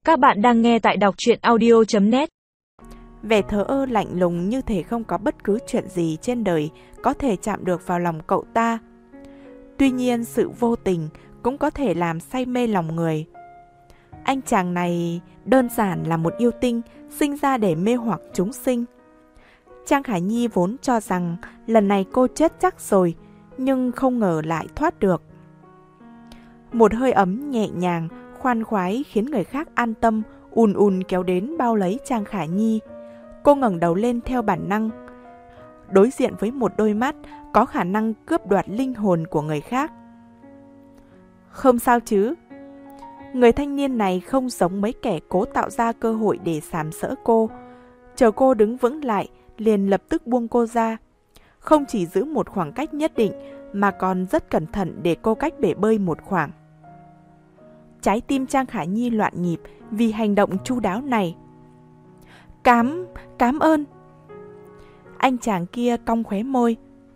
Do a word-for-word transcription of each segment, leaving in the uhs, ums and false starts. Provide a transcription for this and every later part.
Các bạn đang nghe tại đọc truyện audio chấm net. Vẻ thờ ơ lạnh lùng như thể không có bất cứ chuyện gì trên đời có thể chạm được vào lòng cậu ta. Tuy nhiên sự vô tình cũng có thể làm say mê lòng người. Anh chàng này đơn giản là một yêu tinh sinh ra để mê hoặc chúng sinh. Trang Khải Nhi vốn cho rằng lần này cô chết chắc rồi, nhưng không ngờ lại thoát được. Một hơi ấm nhẹ nhàng, khoan khoái khiến người khác an tâm, ùn ùn kéo đến bao lấy Trang Khải Nhi. Cô ngẩng đầu lên theo bản năng, đối diện với một đôi mắt có khả năng cướp đoạt linh hồn của người khác. Không sao chứ? Người thanh niên này không giống mấy kẻ cố tạo ra cơ hội để sàm sỡ cô. Chờ cô đứng vững lại, liền lập tức buông cô ra. Không chỉ giữ một khoảng cách nhất định, mà còn rất cẩn thận để cô cách bể bơi một khoảng. Trái tim Trang Khải Nhi loạn nhịp vì hành động chu đáo này. Cám, cám ơn. Anh chàng kia cong khóe môi.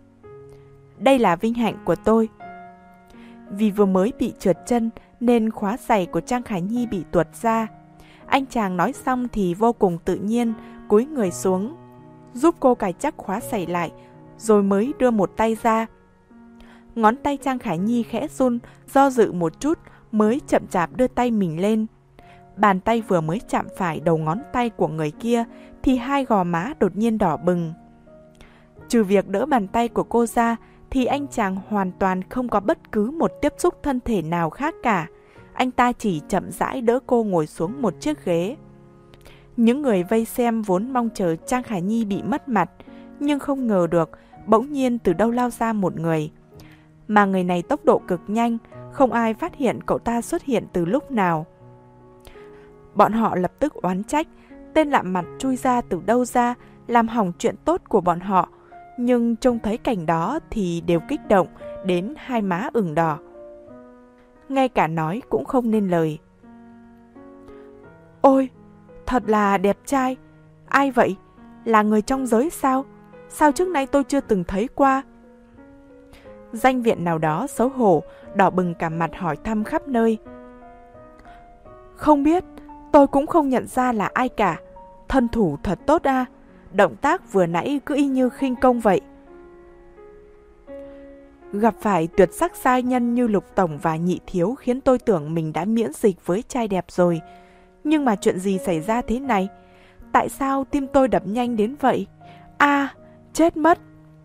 Đây là vinh hạnh của tôi. Vì vừa mới bị trượt chân nên khóa giày của Trang Khải Nhi bị tuột ra. Anh chàng nói xong thì vô cùng tự nhiên, cúi người xuống, giúp cô cài chắc khóa giày lại, rồi mới đưa một tay ra. Ngón tay Trang Khải Nhi khẽ run, do dự một chút mới chậm chạp đưa tay mình lên. Bàn tay vừa mới chạm phải đầu ngón tay của người kia thì hai gò má đột nhiên đỏ bừng. Trừ việc đỡ bàn tay của cô ra thì anh chàng hoàn toàn không có bất cứ một tiếp xúc thân thể nào khác cả. Anh ta chỉ chậm rãi đỡ cô ngồi xuống một chiếc ghế. Những người vây xem vốn mong chờ Trang Khải Nhi bị mất mặt, nhưng không ngờ được bỗng nhiên từ đâu lao ra một người. Mà người này tốc độ cực nhanh, không ai phát hiện cậu ta xuất hiện từ lúc nào. Bọn họ lập tức oán trách tên lạ mặt chui ra từ đâu ra, làm hỏng chuyện tốt của bọn họ. Nhưng trông thấy cảnh đó thì đều kích động đến hai má ửng đỏ. Ngay cả nói cũng không nên lời. Ôi, thật là đẹp trai. Ai vậy? Là người trong giới sao? Sao trước nay tôi chưa từng thấy qua? Danh viện nào đó xấu hổ, đỏ bừng cả mặt hỏi thăm khắp nơi. Không biết, tôi cũng không nhận ra là ai cả. Thân thủ thật tốt à, động tác vừa nãy cứ y như khinh công vậy. Gặp phải tuyệt sắc giai nhân như Lục Tổng và Nhị Thiếu khiến tôi tưởng mình đã miễn dịch với trai đẹp rồi. Nhưng mà chuyện gì xảy ra thế này? Tại sao tim tôi đập nhanh đến vậy? À, chết mất!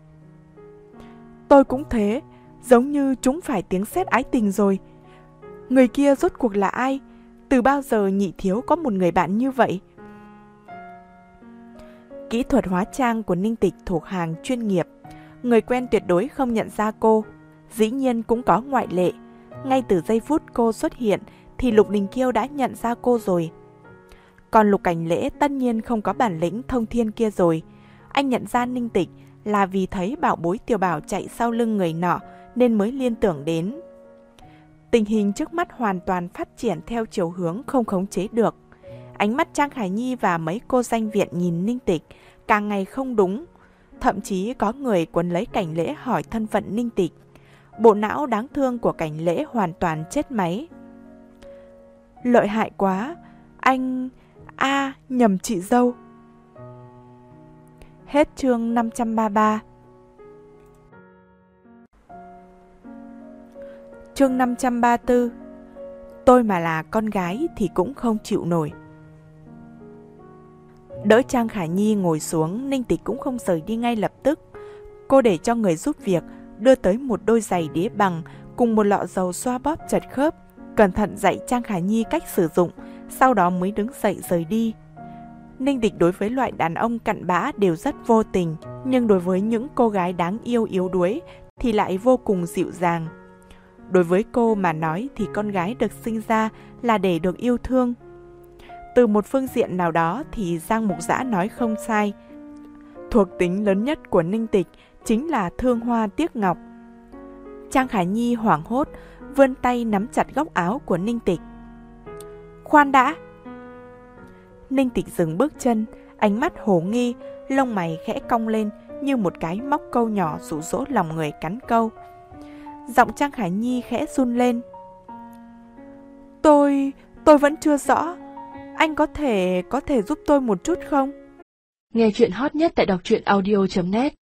Tôi cũng thế, giống như trúng phải tiếng sét ái tình rồi. Người kia rốt cuộc là ai? Từ bao giờ Nhị Thiếu có một người bạn như vậy? Kỹ thuật hóa trang của Ninh Tịch thuộc hàng chuyên nghiệp. Người quen tuyệt đối không nhận ra cô. Dĩ nhiên cũng có ngoại lệ. Ngay từ giây phút cô xuất hiện thì Lục Đình Kiêu đã nhận ra cô rồi. Còn Lục Cảnh Lễ tất nhiên không có bản lĩnh thông thiên kia rồi. Anh nhận ra Ninh Tịch là vì thấy bảo bối Tiểu Bảo chạy sau lưng người nọ nên mới liên tưởng đến. Tình hình trước mắt hoàn toàn phát triển theo chiều hướng không khống chế được. Ánh mắt Trang Khải Nhi và mấy cô danh viện nhìn Ninh Tịch càng ngày không đúng. Thậm chí có người quấn lấy Cảnh Lễ hỏi thân phận Ninh Tịch. Bộ não đáng thương của Cảnh Lễ hoàn toàn chết máy. Lợi hại quá, anh... a à, nhầm chị dâu. Hết chương năm trăm ba mươi ba. Chương năm trăm ba mươi tư. Tôi mà là con gái thì cũng không chịu nổi. Đỡ Trang Khải Nhi ngồi xuống, Ninh Tịch cũng không rời đi ngay lập tức. Cô để cho người giúp việc đưa tới một đôi giày đế bằng cùng một lọ dầu xoa bóp chật khớp, cẩn thận dạy Trang Khải Nhi cách sử dụng, sau đó mới đứng dậy rời đi. Ninh Tịch đối với loại đàn ông cặn bã đều rất vô tình, nhưng đối với những cô gái đáng yêu yếu đuối thì lại vô cùng dịu dàng. Đối với cô mà nói thì con gái được sinh ra là để được yêu thương. Từ một phương diện nào đó thì Giang Mục Dã nói không sai. Thuộc tính lớn nhất của Ninh Tịch chính là thương hoa tiếc ngọc. Trang Khải Nhi hoảng hốt, vươn tay nắm chặt góc áo của Ninh Tịch. Khoan đã! Ninh Tịch dừng bước chân, ánh mắt hồ nghi, lông mày khẽ cong lên như một cái móc câu nhỏ dụ dỗ lòng người cắn câu. Giọng Trang Khải Nhi khẽ run lên. Tôi... tôi vẫn chưa rõ. Anh có thể, có thể giúp tôi một chút không? Nghe chuyện hot nhất tại đọc truyện audio chấm net.